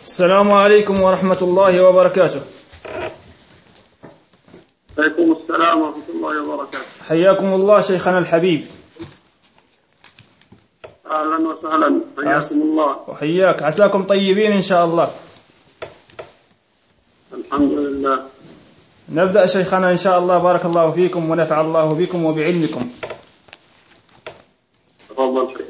السلام عليكم ورحمة الله وبركاته. عليكم السلام ورحمة الله وبركاته. حياكم الله شيخنا الحبيب. أهلا وسهلا، حياكم الله. وحياك، عساكم طيبين إن شاء الله. الحمد لله. نبدأ شيخنا إن شاء الله. بارك الله فيكم ونفع الله بكم وبعلمكم. تفضل شيخنا.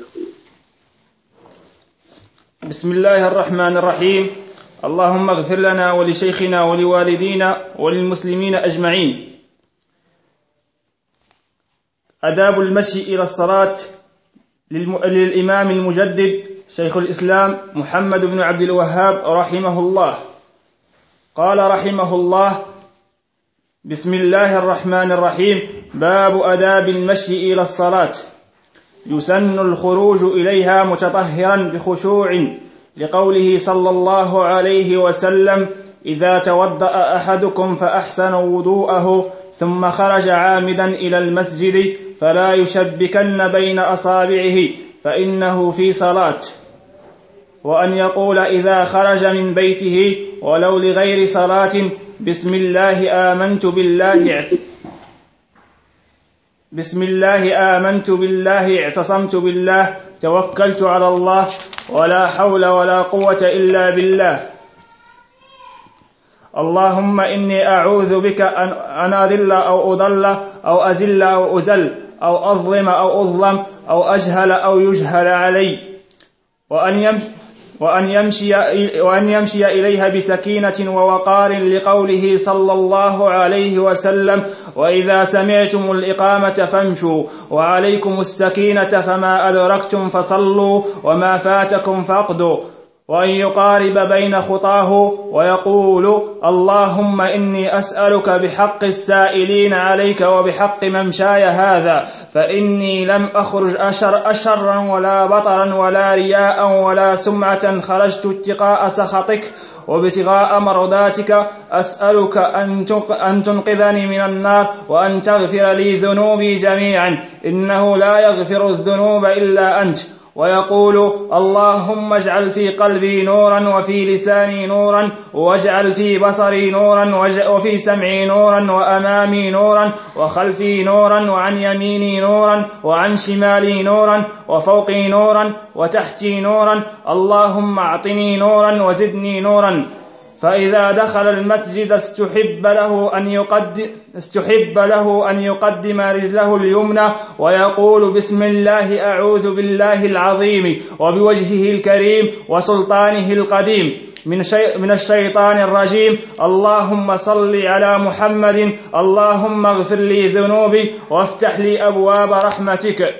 بسم الله الرحمن الرحيم. اللهم اغفر لنا ولشيخنا ولوالدينا وللمسلمين أجمعين. آداب المشي إلى الصلاة للإمام المجدد شيخ الإسلام محمد بن عبد الوهاب رحمه الله. قال رحمه الله: بسم الله الرحمن الرحيم. باب آداب المشي إلى الصلاة. يسن الخروج إليها متطهرا بخشوع، لقوله صلى الله عليه وسلم: إذا توضأ أحدكم فأحسن وضوءه ثم خرج عامدا إلى المسجد فلا يشبكن بين أصابعه فإنه في صلاة. وأن يقول إذا خرج من بيته ولو لغير صلاة: بسم الله آمنت بالله اعتصمت بالله توكلت على الله ولا حول ولا قوة إلا بالله. اللهم إني أعوذ بك أن أذل أو أضل أو أزل أو أزل أو أظلم أو أظلم أو أجهل أو يجهل علي. وأن يمشي إليها بسكينة ووقار، لقوله صلى الله عليه وسلم: وإذا سمعتم الإقامة فامشوا وعليكم السكينة فما أدركتم فصلوا وما فاتكم فاقضوا. وأن يقارب بين خطاه ويقول: اللهم إني أسألك بحق السائلين عليك وبحق ممشاي هذا، فإني لم أخرج أشرا ولا بطرا ولا رياء ولا سمعة، خرجت اتقاء سخطك وابتغاء مرضاتك. أسألك أن تنقذني من النار وأن تغفر لي ذنوبي جميعا، إنه لا يغفر الذنوب إلا أنت. ويقول: اللهم اجعل في قلبي نورا وفي لساني نورا واجعل في بصري نورا وفي سمعي نورا وأمامي نورا وخلفي نورا وعن يميني نورا وعن شمالي نورا وفوقي نورا وتحتي نورا. اللهم أعطني نورا وزدني نورا. فإذا دخل المسجد استحب له أن يقدم رجله اليمنى ويقول: بسم الله أعوذ بالله العظيم وبوجهه الكريم وسلطانه القديم من الشيطان الرجيم. اللهم صل على محمد. اللهم اغفر لي ذنوبي وافتح لي أبواب رحمتك.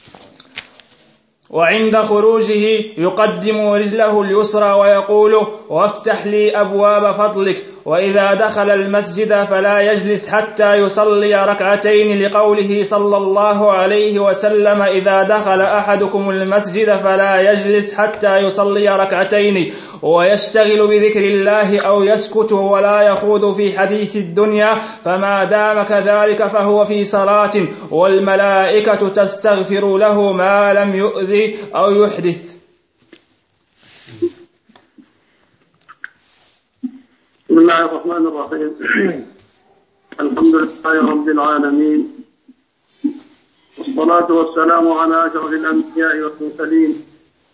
وعند خروجه يقدم رجله اليسرى ويقول: وافتح لي أبواب فضلك. وإذا دخل المسجد فلا يجلس حتى يصلي ركعتين، لقوله صلى الله عليه وسلم: إذا دخل أحدكم المسجد فلا يجلس حتى يصلي ركعتين ويشتغل بذكر الله أو يسكت ولا يخوض في حديث الدنيا، فما دام كذلك فهو في صلاة، والملائكة تستغفر له ما لم يؤذي أو يحدث. بسم الله الرحمن الرحيم. الحمد لله رب العالمين، والصلاة والسلام على أشرف الأنبياء والمرسلين،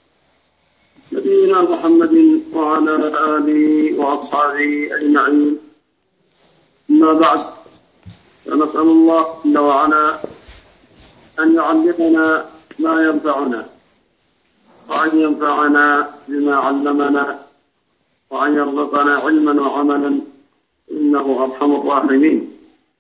نبينا محمد وعلى آله وأصحابه أجمعين. أما بعد، فنسأل الله جل وعلا أن يعلمنا ما ينفعنا وأن ينفعنا بما علمنا وأن يرزقنا علما وعملا، إنه أرحم الراحمين.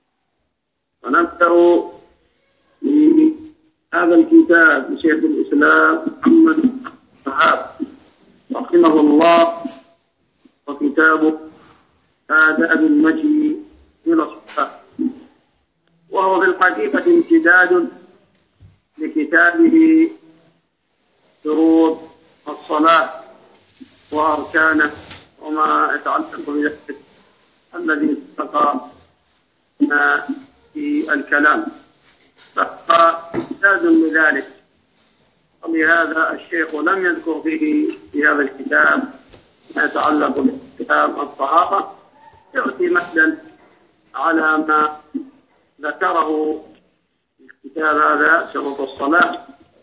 ونذكر في هذا الكتاب لشيخ الإسلام محمد بن عبد الوهاب رحمه الله، وكتابه آداب المشي إلى الصلاة، وهو في الحقيقة امتداد لكتابه شروط الصلاة وأركانه وما يتعلق بذلك الذي سبق في الكلام، فهو امتداد لذلك. ولهذا الشيخ لم يذكر فيه في هذا الكتاب ما يتعلق بكتاب الطهارة يأتي مثلا على ما ذكره الكتاب هذا شروط الصلاة.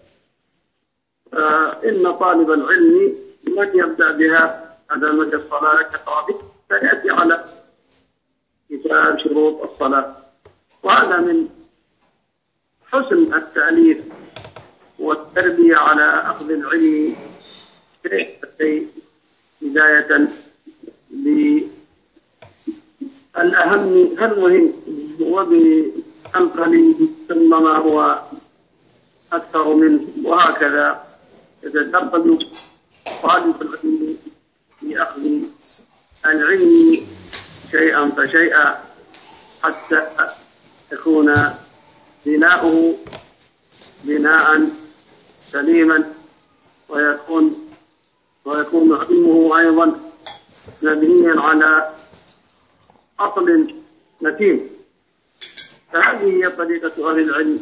إن طالب العلم من يبدأ بها هذا مجد الصلاة كطالب فيأتي على كتاب شروط الصلاة. وهذا من حسن التأليف والتربية على أخذ العلم بداية بالأهم المهم وبالقليل ثم ما هو أكثر منه، وهكذا يتدرج طالب العلم في أخذ العلم شيئا فشيئا حتى يكون بناؤه بناء سليما، ويكون علمه أيضا مبنيا على أصل متين. فهذه هي طريقة أهل العلم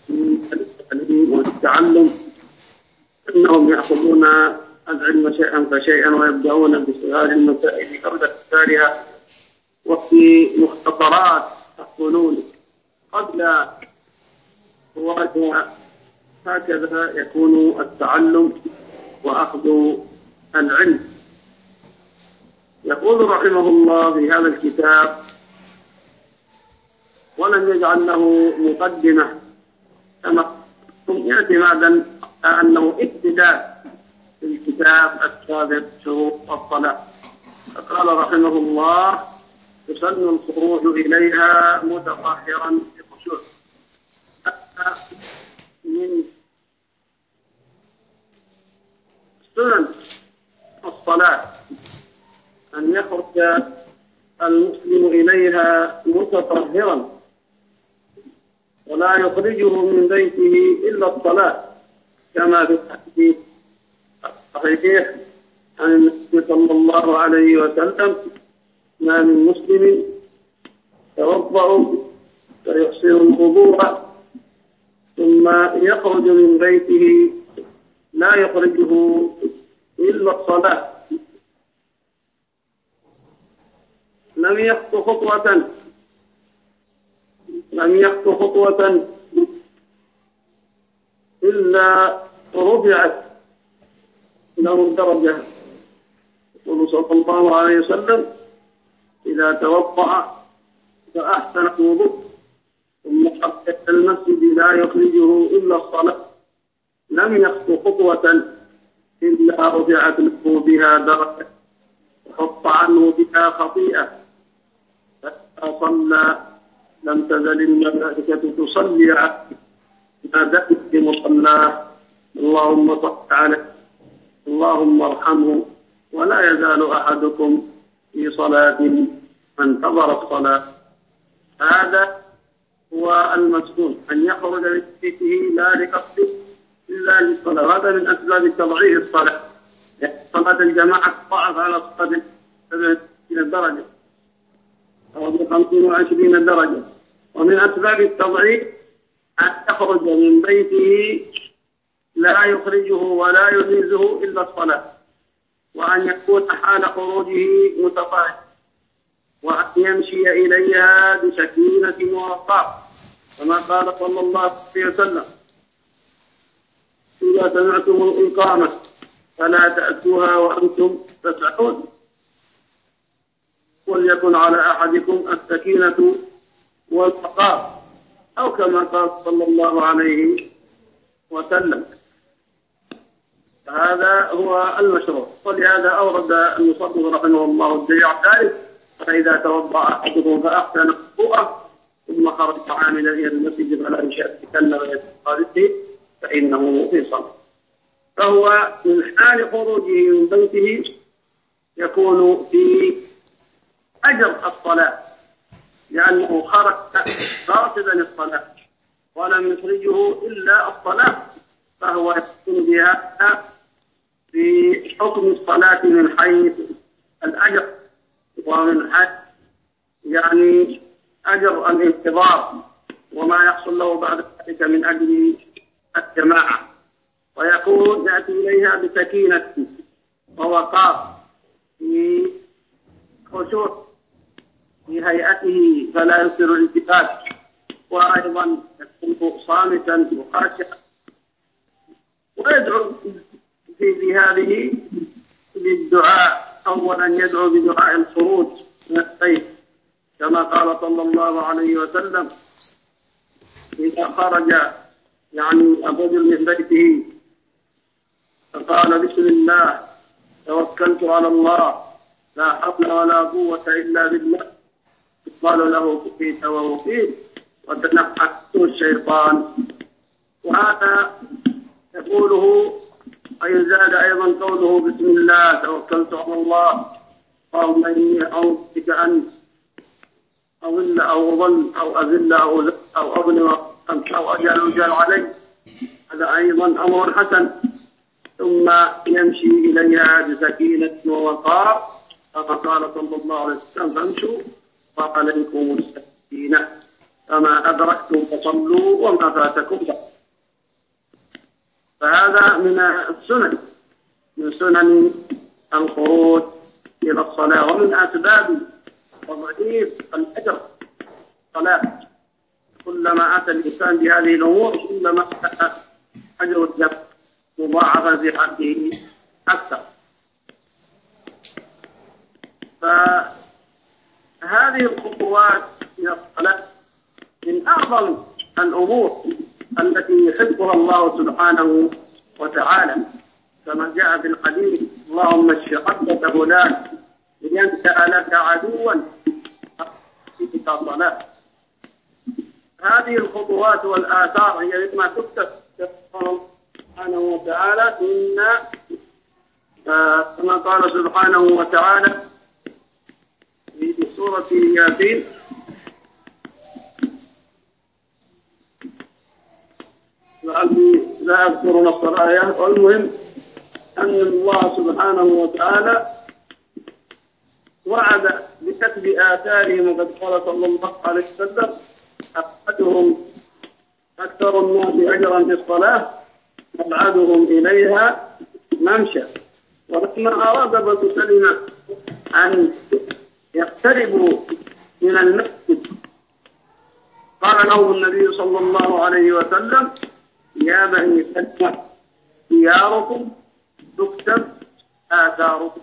والتعلم، أنهم يأخذون العلم شيئا فشيئا ويبدأون بصغار المسائل قبل كبارها، وفي مختصرات الفنون قبل فواتها. هكذا يكون التعلم وأخذ العلم. يقول رحمه الله في هذا الكتاب: ولم يجعل له مقدمة كما اعتمادا على أنه ابتداء في الكتاب السابق شروط الصلاة. فقال رحمه الله: يسن الخروج إليها متطهرا بخشوع. من سنن الصلاة أن يخرج المسلم إليها متطهرا، ولا يخرجه من بيته إلا الصلاة، كما في الحديث الصحيح عن النبي صلى الله عليه وسلم: ما من مسلم يتوضأ فيحسن الوضوء ثم يخرج من بيته لا يخرجه إلا الصلاة لم يخطو خطوة إلا رفعت له درجة. يقول صلى الله عليه وسلم: إذا توضأ فأحسن الوضوء ثم خرج المسجد لا يخرجه إلا الصلاة لم يخطو خطوة إلا رفعت له بها درجة وحط عنه بها خطيئة. فإذا صلى لم تزل الملائكة تصلي عليه ما دام في مصلاه: اللهم صل عليه اللهم ارحمه. ولا يزال أحدكم في صلاة انتظر الصلاة. هذا هو المسؤول، أن يخرج من بيته لا لقصد إلا للصلاة. هذا من أسباب تضعيف الصلاة. صلاة الجماعة تضعف على الصلاة 70 درجة أو 25 درجة. ومن أسباب التضعيف أن يخرج من بيته لا يخرجه ولا يجيزه إلا الصلاة، وأن يكون حال خروجه متطهرا، وأن يمشي إليها بسكينة ووقار، كما قال صلى الله عليه وسلم: إذا سمعتم الإقامة فلا تأتوها وأنتم تسعون، وليكن على أحدكم السكينة والوقار، أو كما قال صلى الله عليه وسلم. هذا هو المشروع. ولهذا أورد المصنف رحمه الله الدليل على ذلك: فإذا توضأ أحدكم فأحسن وضوءه ثم خرج عاملا إلى المسجد فلا يتكلم ويستغفر فإنه في صلاة. فهو من حال خروجه من بيته يكون في أجر الصلاة، لأنه خرج قاصدا الصلاة ولم يخرجه إلا الصلاة، فهو يكون بها في حكم الصلاة من حيث الأجر، ومن حيث يعني أجر الانتظار وما يحصل له بعد ذلك من أجل الجماعة. ويكون يأتي إليها بسكينة ووقار الخشوع في هيئته فلا يكثر الالتفات، وأيضا يكون صامتا وخاشعا، ويدعو في هذه بالدعاء. أولا يدعو بدعاء الخروج من البيت كما قال صلى الله عليه وسلم إذا خرج الرجل من بيته فقال بسم الله توكلت على الله لا حول ولا قوة إلا بالله، قال له كفيت ووفيت وتنحته الشيطان. وهذا يقوله ويزاد أيضا قوله بسم الله توكلت على الله اللهم إني أعوذ بك أن أضل أو أضل أو أذل أو أظلم أو أجل علي، هذا أيضا أمر حسن. ثم يمشي إليها بسكينة ووقار كما قال صلى الله عليه وسلم فامشوا وعليكم السكينة فما أدركتم فصلوا وما فاتكم فصلوا. فهذا من السنن، من سنن الخروج إلى الصلاة، ومن أسباب تضعيف الأجر الصلاة. كلما أتى الإنسان بهذه الأمور كلما أتى أجر الجنة مضاعفا في حقه أكثر. فهذه الخطوات إلى الصلاة من أعظم الأمور التي يحبها الله سبحانه وتعالى، كما جاء في الحديث اللهم اشف حبة فلان لينشأ لك عدوا في صلاة. هذه الخطوات والآثار هي مما تكتب سبحانه وتعالى كما قال سبحانه وتعالى في سورة ياسين لا أذكر نص الآية. والمهم أن الله سبحانه وتعالى وعد بكتب آثارهم، وقد قال صلى الله عليه وسلم أحدهم أكثر الناس أجرا في الصلاة أبعدهم إليها ممشى. ولما أراد بنو سلمة أن يقتربوا من المسجد قال لهم النبي صلى الله عليه وسلم يا بني سلمة خياركم تكتب آثاركم.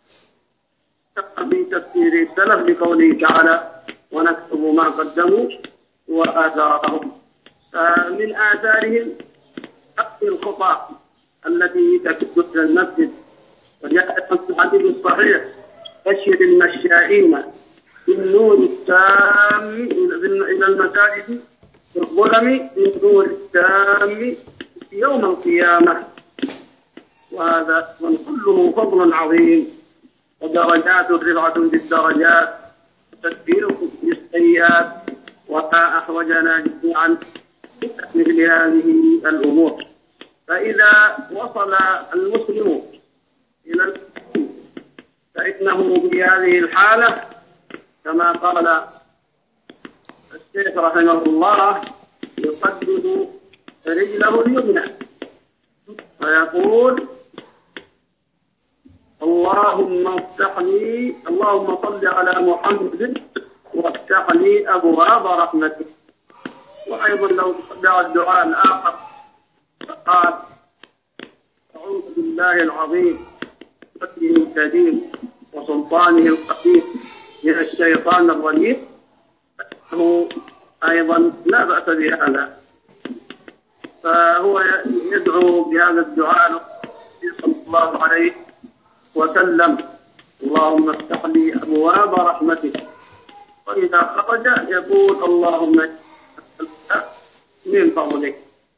في تفسير السلف بقوله تعالى ونكتب ما قدموا وآثارهم. من آثارهم أكثر الخطى التي تكتب إلى المسجد. وجاء في الحديث الصحيح بشر المشائين بالنور التام إلى المساجد بالظلم بالنور التام يوم القيامة. وهذا كله فضل عظيم، ودرجات رفعة بالدرجات تكفير بالسيئات، وما أحوجنا جميعا مثل هذه الأمور. فإذا وصل المسلم إلى المسلم فإنه في هذه الحالة كما قال الشيخ رحمه الله يقدم رجله اليمنى ويقول اللهم صل على محمد وافتح لي أبواب رحمتك. وأيضا لو دعا الدعاء الآخر فقال أعوذ بالله العظيم وجهه الكريم وسلطانه القدير من الشيطان الرجيم، فإنه أيضا لا بأس بهذا. فهو يدعو بهذا الدعاء صلى الله عليه وسلم اللهم افتح لي أبواب رحمتك. وإذا خرج يقول اللهم من فضلك.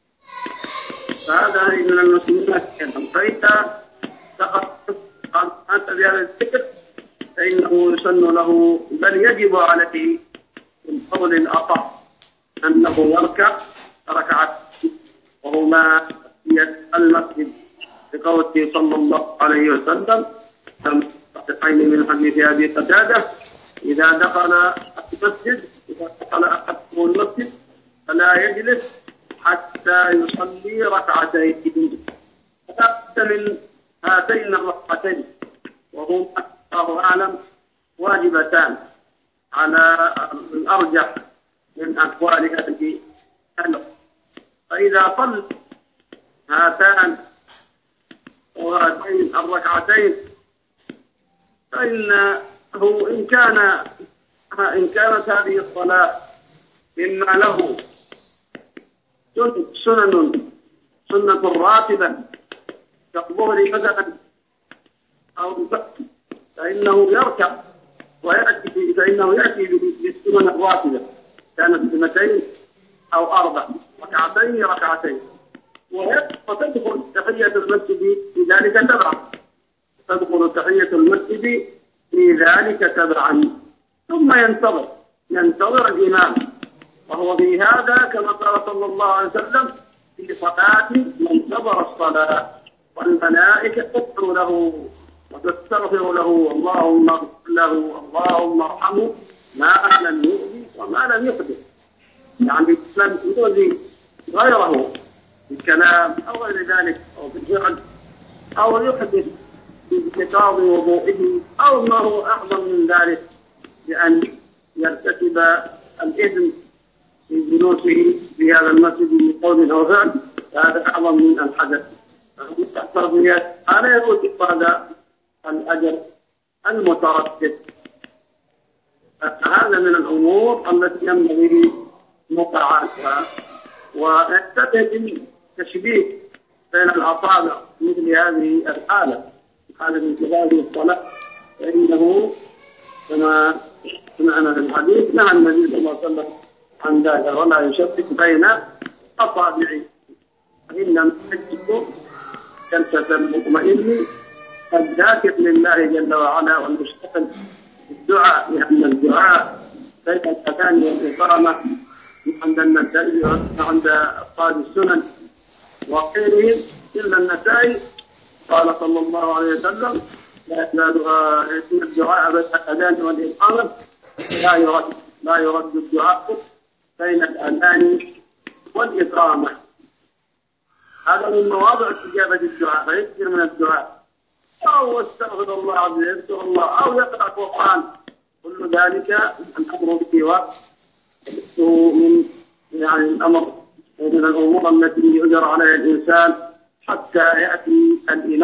فهذا من المسلمات أيضا. فإذا أتى بهذا الذكر فإنه يسن له بل يجب عليه من قول الأصح أنه يركع ركعتين وهما في المسجد بقوله صلى الله عليه وسلم صحيحين من حديث أبي قتادة إذا دخل المسجد أحدكم المسجد فلا يجلس حتى يصلي ركعتين. فلا بد من هاتين الركعتين وهم الله أعلم واجبتان على الأرجح من أقوال أهل العلم. فإذا صلى هاتان وهاتين الركعتين فإنه إن كانت هذه الصلاة إما له سنة راتبة كالظهر مثلا أو فإنه يركع فإنه يأتي بالسنن الراتبة، كانت سنتين أو 4 ركعتين وتدخل تحية المسجد في ذلك تبعا، تدخل تحية المسجد في ذلك تبعا، ثم ينتظر الإمام. وهو في هذا كما قال صلى الله عليه وسلم في صلاة من انتظر الصلاة، والملائكة تغفر له وتستغفر له، اللهم اغفر له اللهم ارحمه ما لم يؤذي وما لم يحدث، يعني لم يؤذي غيره بالكلام أو غير ذلك أو بالفعل أو يحدث بانتقاض وضوئه أو ما هو أعظم من ذلك بأن يرتكب الإثم في جلوسه في هذا المسجد بقول أو فعل، هذا أعظم من الحدث. التربية على يوجد هذا الأجر المترتب. هذا من الأمور التي ينبغي مراعاتها، وينتبه بالتشبيه بين الأصابع مثل هذه الحالة، حالة انتباه الصلاة، فإنه كما سمعنا في الحديث نهى النبي صلى الله عليه وسلم عن ذلك، ولا يشبك بين أصابعه، فإن لم تجده جلسة المطمئن الذاكر لله جل وعلا والمشتغل بالدعاء، لأن الدعاء بين الأذان والإقامة عند النسائي وعند أصحاب السنن وغيرهم إلا النسائي قال صلى الله عليه وسلم لا يزال الدعاء بين الأذان والإقامة لا يرد الدعاء بين الأذان والإقامة. هذا من مواضع استجابة الدعاء، فيكثر من الدعاء أو استغفر الله عز وجل الله أو يقرأ القرآن، كل ذلك الأمر به وقت من يعني الأمر من الأمور التي يؤجر عليها الإنسان حتى يأتي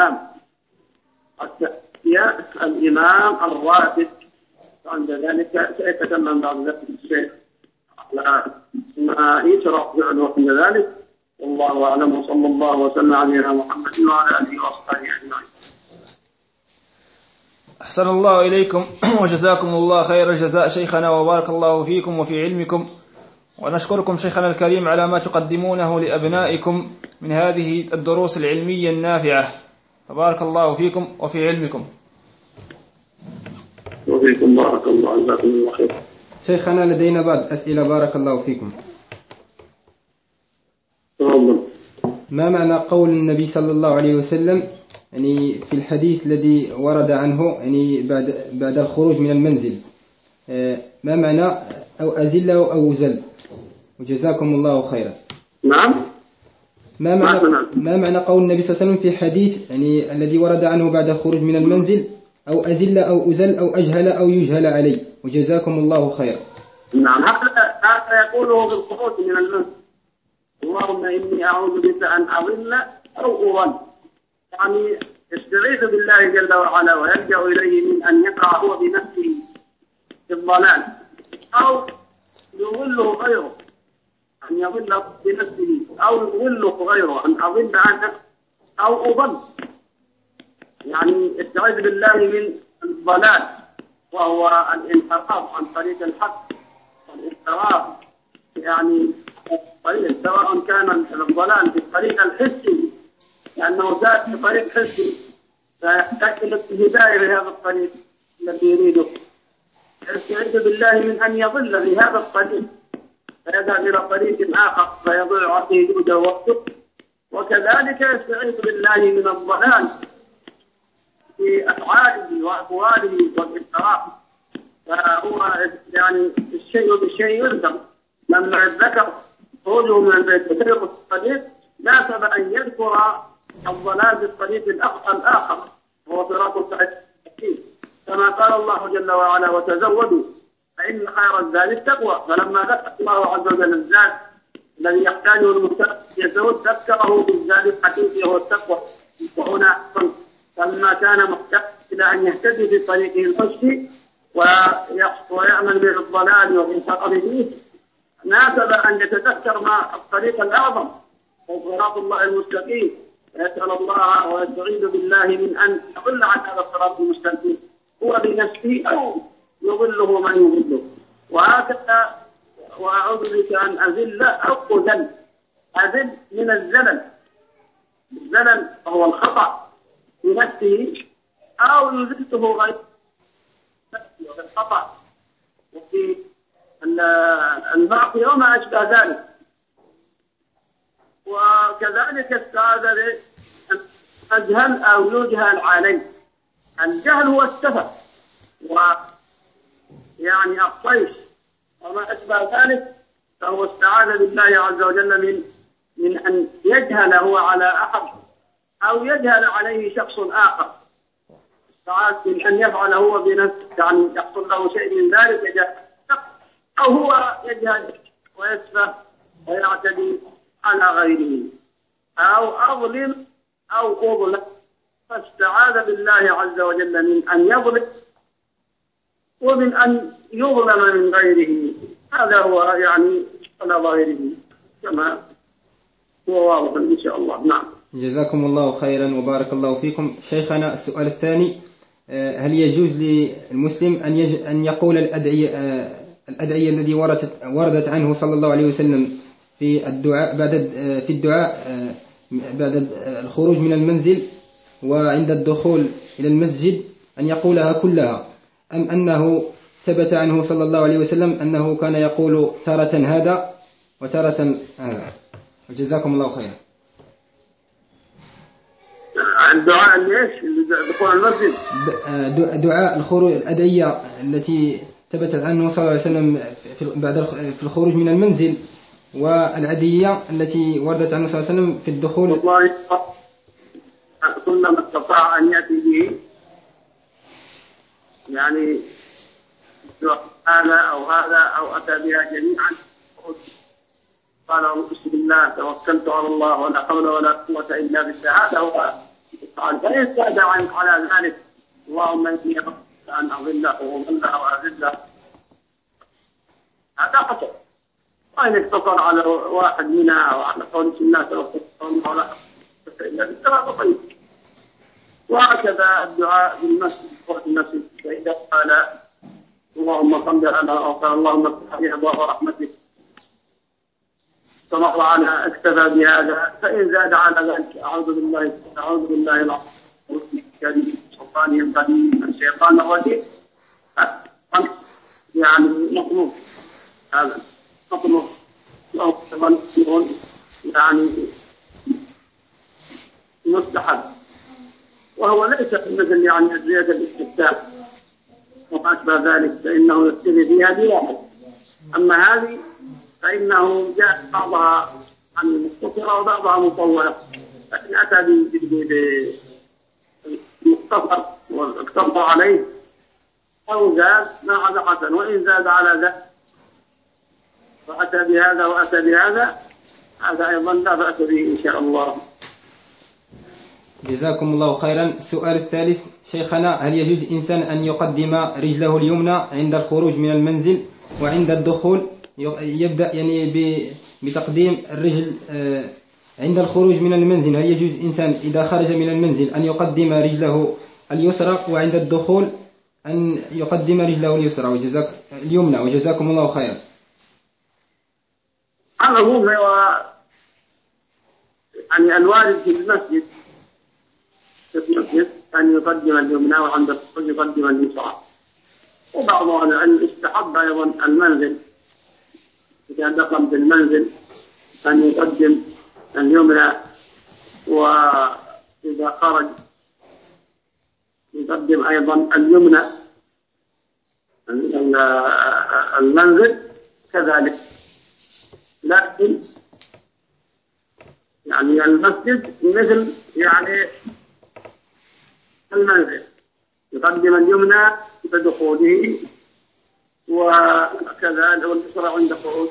الإمام الراتب. عند ذلك سيتكلم بعد ذلك الشيخ على ما يشرع فعله عند ذلك، والله أعلم، وصلى الله وسلم على نبينا محمد وعلى آله وصحبه أجمعين. أحسن الله إليكم وجزاكم الله خير الجزاء شيخنا، وبارك الله فيكم وفي علمكم، ونشكركم شيخنا الكريم على ما تقدمونه لأبنائكم من هذه الدروس العلمية النافعة، فبارك الله فيكم وفي علمكم. وفيكم بارك الله، جزاكم الله خير. شيخنا لدينا بعض أسئلة بارك الله فيكم. ما معنى قول النبي صلى الله عليه وسلم يعني في الحديث الذي ورد عنه يعني بعد الخروج من المنزل، ما معنى أو أزل أو أزل؟ وجزاكم الله خيرا. نعم. ما معنى قول النبي صلى الله عليه وسلم في حديث يعني الذي ورد عنه بعد الخروج من المنزل أو أزل أو أزل أو أجهل أو يجهل علي؟ وجزاكم الله خيرا. نعم، هذا يقوله بالخروج من المنزل، اللهم إني أعوذ بك أن أضل أو أضل، يعني يستعيذ بالله جل وعلا ويلجأ إليه من أن يقع هو بنفسه في الضلال أو يضله غيره، أن يضل بنفسه أو يضله غيره، أن أضل عنه أو أضل، يعني يستعيذ بالله من الضلال وهو الانحراف عن طريق الحق، والانحراف يعني الطريق سواء كان الضلال في الطريق الحسي لأنه ذات في طريق حسي فيحتاج الهداية لهذا الطريق الذي يريده، يستعيذ بالله من أن يضل في هذا الطريق فيذهب إلى طريق آخر فيضيع عليه جهده ووقته، وكذلك يستعيذ بالله من الضلال في أفعاله وأقواله والانحراف، فهو يعني الشيء بالشيء يلزم. لما ذكر خروجه من البيت وسير الطريق ناسب أن يذكر الضلال في الطريق الآخر وهو صراط التعجيل، كما قال الله جل وعلا: وتزودوا فإن خير الزاد التقوى. فلما ذكر الله عز وجل الزاد الذي يحتاجه المتقي يزود، ذكره بالزاد الحقيقي وهو التقوى. وهنا لما كان محتاج إلى أن يهتدي في طريقه المشي ويعمل بالضلال وينحرف فيه، ناسب أن يتذكر ما الطريق الأعظم صراط الله المستقيم، ويسأل الله ويستعيذ بالله من أن يضل عن هذا الصراط المستقيم هو بنفسه أو يضله من يضله. وهكذا وأعوذ بك أن أذل أو أذل. أذل من الزلل، الزلل هو الخطأ في نفسه أو يذله غير نفسه في الخطأ وفي المعصية وما أشبه ذلك. وكذلك السعادة أجهل أو يجهل عليه. الجهل هو السفه ويعني الطيش وما أشبه ذلك، فهو استعاذ بالله عز وجل من أن يجهل هو على أحد أو يجهل عليه شخص آخر. استعاذ من أن يفعل هو بنفسه، يعني يحصل له شيء من ذلك أو هو يجهل ويسفه ويعتدي على غيره أو أظلم أو أظلم. فاستعاذ بالله عز وجل من أن يظلم ومن أن يظلم من غيره. هذا هو يعني على ظاهره كما هو واضح إن شاء الله. نعم. جزاكم الله خيرا وبارك الله فيكم. شيخنا السؤال الثاني: هل يجوز للمسلم أن يقول الأدعية التي وردت عنه صلى الله عليه وسلم في الدعاء بعد الخروج من المنزل وعند الدخول إلى المسجد، أن يقولها كلها، أم أنه ثبت عنه صلى الله عليه وسلم أنه كان يقول تارة هذا وتارة هذا؟ وجزاكم الله خيرا. الدعاء ليش دخول المسجد؟ دعاء الخروج، الأدعية التي ثبتت عنه صلى الله عليه وسلم في الخروج من المنزل، والعادية التي وردت عنه صلى الله عليه وسلم في الدخول. والله كلما استطاع أن يأتي به، يعني هذا أو أتى بها جميعا. قال: بسم الله توكلت على الله ولا حول ولا قوة إلا بالله. هذا هو قال. فإن زاد على ذلك: اللهم إني أردت أن أضله وأضله وأذله، هذا خطأ. وإن اقتصر على واحد منها أو على قول بسم الله توكلت على الله ولا قوة إلا بالله هذا طيب. وهكذا الدعاء في المسجد وقت المسجد، فإذا قال: اللهم صل على أو اللهم افتح لي أبواب رحمتك، فمر على اكتفى بهذا. فإن زاد على ذلك: أعوذ بالله الكريم سلطانه القديم من الشيطان الرجيم. يعني مطلوب، هذا مطلوب يعني مستحب، وهو ليس مثل يعني أدعية الاستفتاح وما أشبه ذلك، فإنه يكتفي فيها بواحد. أما هذه فإنه جاء بعضها عن مختصرة وبعضها مطولة، لكن أتى بالمختصر واقتصر عليه أو زاد ما هذا حسن. وإن زاد على ذلك وأتى بهذا وأتى بهذا، هذا أيضا لا بأس به إن شاء الله. جزاكم الله خيرا. السؤال الثالث: شيخنا، هل يجوز إنسان أن يقدم رجله اليمنى عند الخروج من المنزل وعند الدخول يبدأ يعني بتقديم الرجل عند الخروج من المنزل؟ هل يجوز إنسان إذا خرج من المنزل أن يقدم رجله اليسرى وعند الدخول أن يقدم رجله اليمنى؟ وجزاكم الله خيرا. هذا هو يعني الوارد في المسجد أن يقدم اليمنى وعند الدخول يقدم اليسرى. وبعض أهل العلم استحب أيضا المنزل إذا دخل بالمنزل أن يقدم اليمنى، وإذا خرج يقدم أيضا اليمنى. المنزل كذلك، لكن يعني المسجد مثل يعني المنزل، يقدم اليمنى بدخوله وكذا واليسرى عند خروج.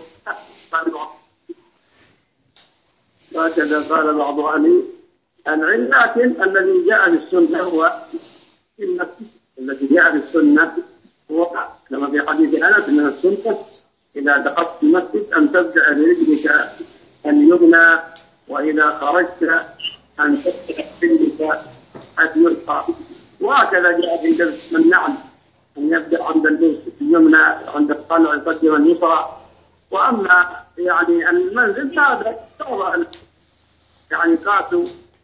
وهكذا قال بعض أهل العلم. لكن الذي جاء بالسنة هو الذي جاء بالسنة هو كما في حديث أنس من السنة إذا دخلت المسجد أن تبدأ برجلك اليمنى وإذا خرجت أن تبدأ برجلك اليسرى. وهكذا جاء في درس النعل أن يبدأ عند اليمنى عند الطلع يقدم اليسرى. وأما يعني المنزل هذا يعني قاسوا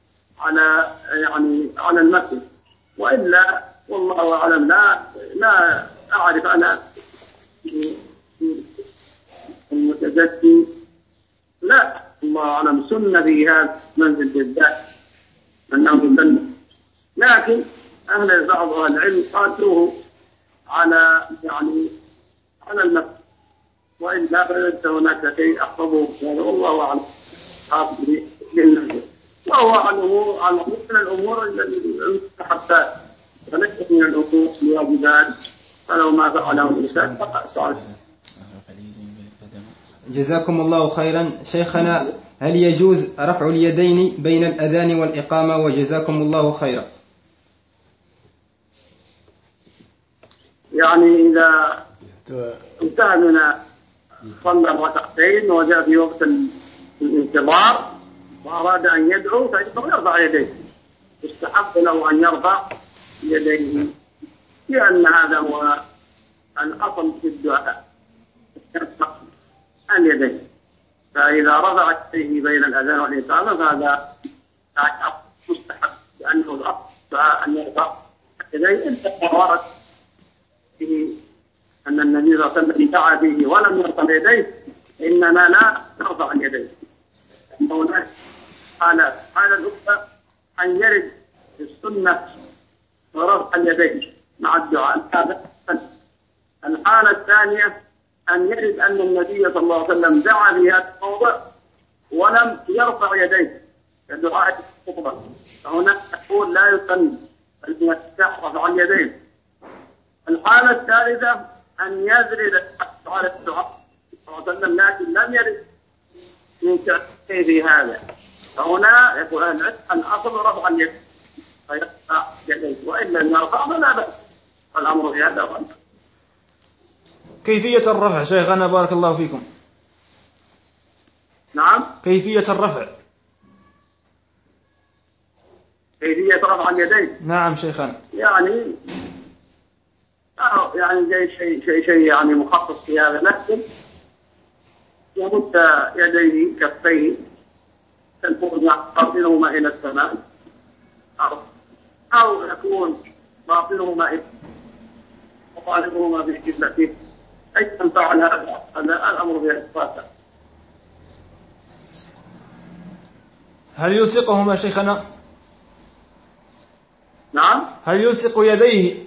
على المسجد. وإلا والله أعلم لا أعرف أنا المتجدد لا الله أعلم سنة في هذا المنزل بالذات أنه سنة. لكن بعض أهل العلم قاسوه على المسجد. وإلا فليس هناك شيء أحفظه هذا والله أعلم حافظ للنسبة. وهو على من الأمور المستحبات وليس من الأمور الواجبات. فلو ما فعله الإنسان فقد صار. جزاكم الله خيرا. شيخنا هل يجوز رفع اليدين بين الأذان والإقامة؟ وجزاكم الله خيرا. يعني إذا انتهى من صلى ركعتين وجاء في وقت الانتظار وأراد أن يدعو فإنه يرفع يديه. يستحب له أن يرفع يديه لأن هذا هو الأصل في الدعاء يرفع اليدين. فإذا رفع يديه بين الأذان والإقامة فهذا مستحب لأنه الأصل أن يرفع يديه. إلا ورد به أن النبي صلى الله عليه وسلم دعا به ولم يرفع يديه إننا لا نرفع اليدين. هناك حالات. الحالة الأولى أن يرد السنة ورفع اليدين مع الدعاء. الحالة الثانية أن يرد أن النبي صلى الله عليه وسلم دعا في هذا الموضع ولم يرفع يديه كدعاء الخطبة. فهنا نقول لا يسن بل يرفع اليدين. الحالة الثالثة أن يزرد على الدعاء صلى الله عليه وسلم لكن لم يرد من شيء في هذا. فهنا يقول الأصل رفع اليد فيرفع يديه وإلا أن يرفع فلا بأس. الأمر في هذا غلط. كيفية الرفع شيخنا بارك الله فيكم؟ نعم. كيفية الرفع. كيفية رفع اليدين. نعم شيخنا. يعني شيء يعني مخصص في هذا. لكن يمد يديه كفيه باطنهما إلى السماء أو يكون باطنهما إلى وقالبهما بالقبلة. أي فعل هذا الأمر بالإثبات. هل يلصقهما شيخنا؟ نعم. هل يلصق يديه؟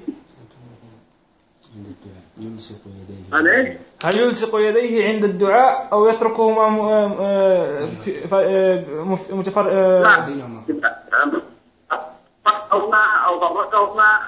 هل يلصق يديه عند الدعاء أو يتركهما أو ضركهما؟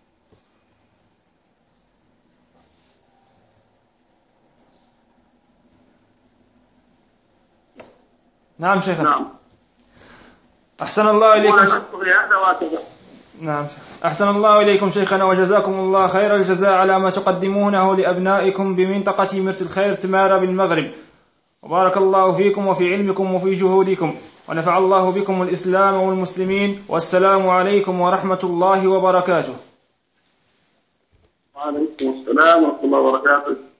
نعم شيخنا. نعم. أحسن الله إليكم. نعم شيخ. أحسن الله إليكم شيخنا وجزاكم الله خير الجزاء على ما تقدمونه لأبنائكم بمنطقة مرسى الخير تمارا بالمغرب. وبارك الله فيكم وفي علمكم وفي جهودكم ونفع الله بكم الإسلام والمسلمين. والسلام عليكم ورحمة الله وبركاته. وعليكم السلام ورحمة الله وبركاته.